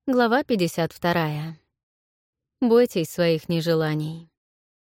Глава 52. Бойтесь своих нежеланий.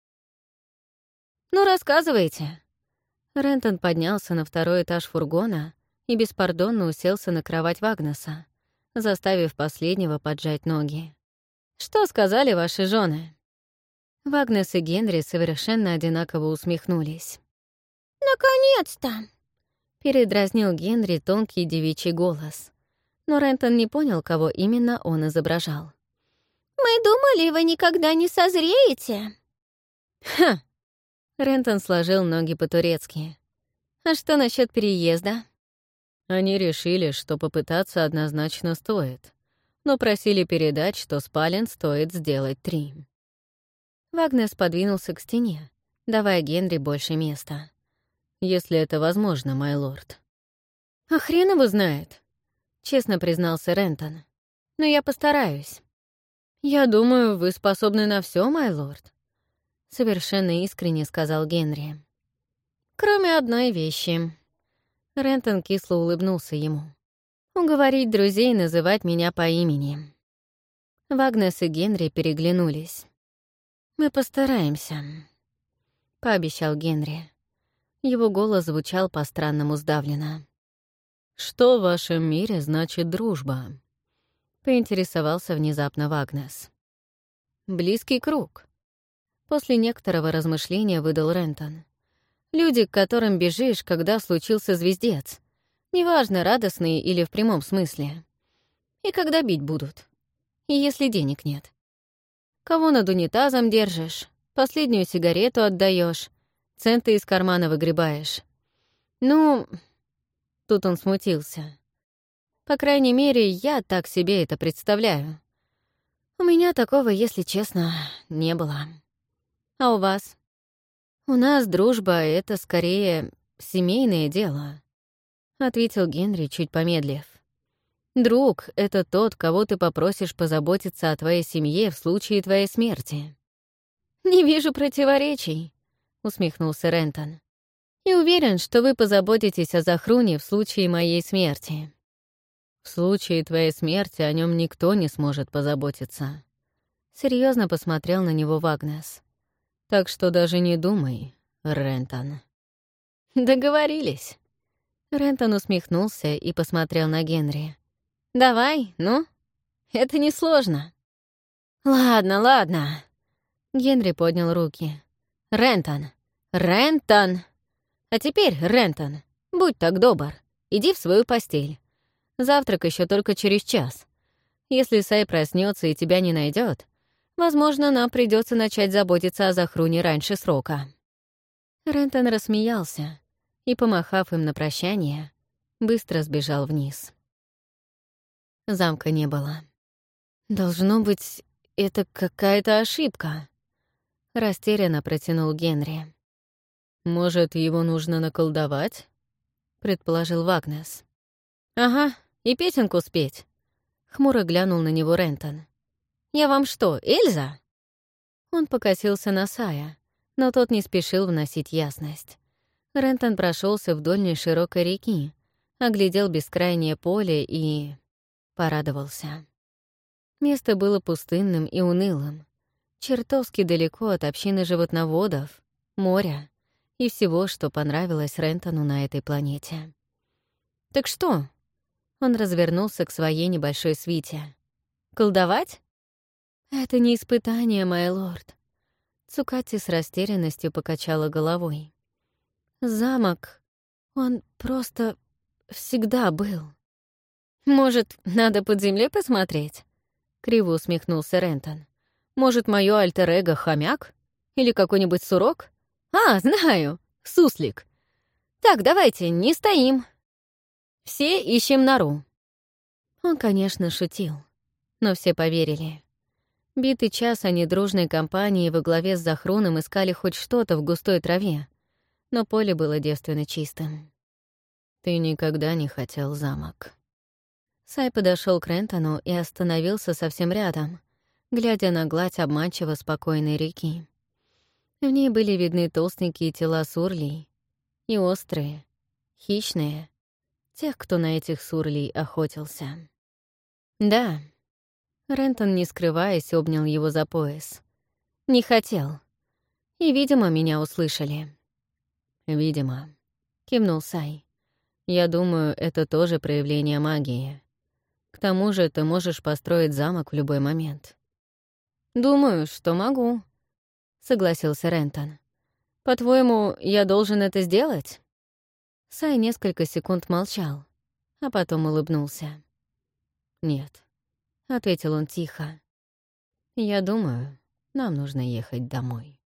«Ну, рассказывайте». Рентон поднялся на второй этаж фургона и беспардонно уселся на кровать Вагнеса, заставив последнего поджать ноги. «Что сказали ваши жены?» Вагнес и Генри совершенно одинаково усмехнулись. «Наконец-то!» — передразнил Генри тонкий девичий голос. Но Рентон не понял, кого именно он изображал. «Мы думали, вы никогда не созреете». «Ха!» — Рентон сложил ноги по-турецки. «А что насчет переезда?» Они решили, что попытаться однозначно стоит, но просили передать, что спален стоит сделать 3. Вагнес подвинулся к стене, давая Генри больше места. «Если это возможно, май лорд». «А хрен его знает», — честно признался Рентон. «Но я постараюсь». «Я думаю, вы способны на все, май лорд», — совершенно искренне сказал Генри. «Кроме одной вещи». Рентон кисло улыбнулся ему. «Уговорить друзей называть меня по имени». Вагнес и Генри переглянулись. «Мы постараемся», — пообещал Генри. Его голос звучал по-странному сдавленно. «Что в вашем мире значит дружба?» — поинтересовался внезапно Вагнес. «Близкий круг». После некоторого размышления выдал Рентон. «Люди, к которым бежишь, когда случился звездец. Неважно, радостные или в прямом смысле. И когда бить будут. И если денег нет. Кого над унитазом держишь, последнюю сигарету отдаешь, центы из кармана выгребаешь. Ну...» Тут он смутился. «По крайней мере, я так себе это представляю. У меня такого, если честно, не было. А у вас?» «У нас дружба — это скорее семейное дело», — ответил Генри, чуть помедлив. «Друг — это тот, кого ты попросишь позаботиться о твоей семье в случае твоей смерти». «Не вижу противоречий», — усмехнулся Рентон. «И уверен, что вы позаботитесь о Захруне в случае моей смерти». «В случае твоей смерти о нем никто не сможет позаботиться», — серьезно посмотрел на него Вагнес. «Так что даже не думай, Рентон». «Договорились». Рентон усмехнулся и посмотрел на Генри. «Давай, ну? Это несложно». «Ладно, ладно». Генри поднял руки. «Рентон! Рентон! А теперь, Рентон, будь так добр, иди в свою постель. Завтрак еще только через час. Если Сай проснется и тебя не найдет, возможно, нам придется начать заботиться о Захруне раньше срока». Рентон рассмеялся и, помахав им на прощание, быстро сбежал вниз. Замка не было. «Должно быть, это какая-то ошибка», — растерянно протянул Генри. «Может, его нужно наколдовать?» — предположил Вагнес. «Ага, и песенку спеть», — хмуро глянул на него Рентон. «Я вам что, Эльза?» Он покосился на Сая, но тот не спешил вносить ясность. Рентон прошелся вдоль неширокой реки, оглядел бескрайнее поле и... порадовался. Место было пустынным и унылым, чертовски далеко от общины животноводов, моря и всего, что понравилось Рентону на этой планете. «Так что?» Он развернулся к своей небольшой свите. «Колдовать?» «Это не испытание, май лорд». Цукати с растерянностью покачала головой. «Замок, он просто всегда был». «Может, надо под землей посмотреть?» — криво усмехнулся Рентон. «Может, моё альтер-эго — хомяк? Или какой-нибудь сурок? А, знаю, суслик. Так, давайте, не стоим. Все ищем нору». Он, конечно, шутил, но все поверили. Битый час они дружной компанией во главе с Захруном искали хоть что-то в густой траве, но поле было девственно чистым. «Ты никогда не хотел замок». Сай подошел к Рентону и остановился совсем рядом, глядя на гладь обманчиво спокойной реки. В ней были видны толстенькие тела сурлей, и острые, хищные, тех, кто на этих сурлей охотился. «Да», Рентон, не скрываясь, обнял его за пояс. Не хотел. И, видимо, меня услышали. «Видимо», — кивнул Сай. «Я думаю, это тоже проявление магии. К тому же ты можешь построить замок в любой момент». «Думаю, что могу», — согласился Рентон. «По-твоему, я должен это сделать?» Сай несколько секунд молчал, а потом улыбнулся. «Нет», — ответил он тихо. «Я думаю, нам нужно ехать домой».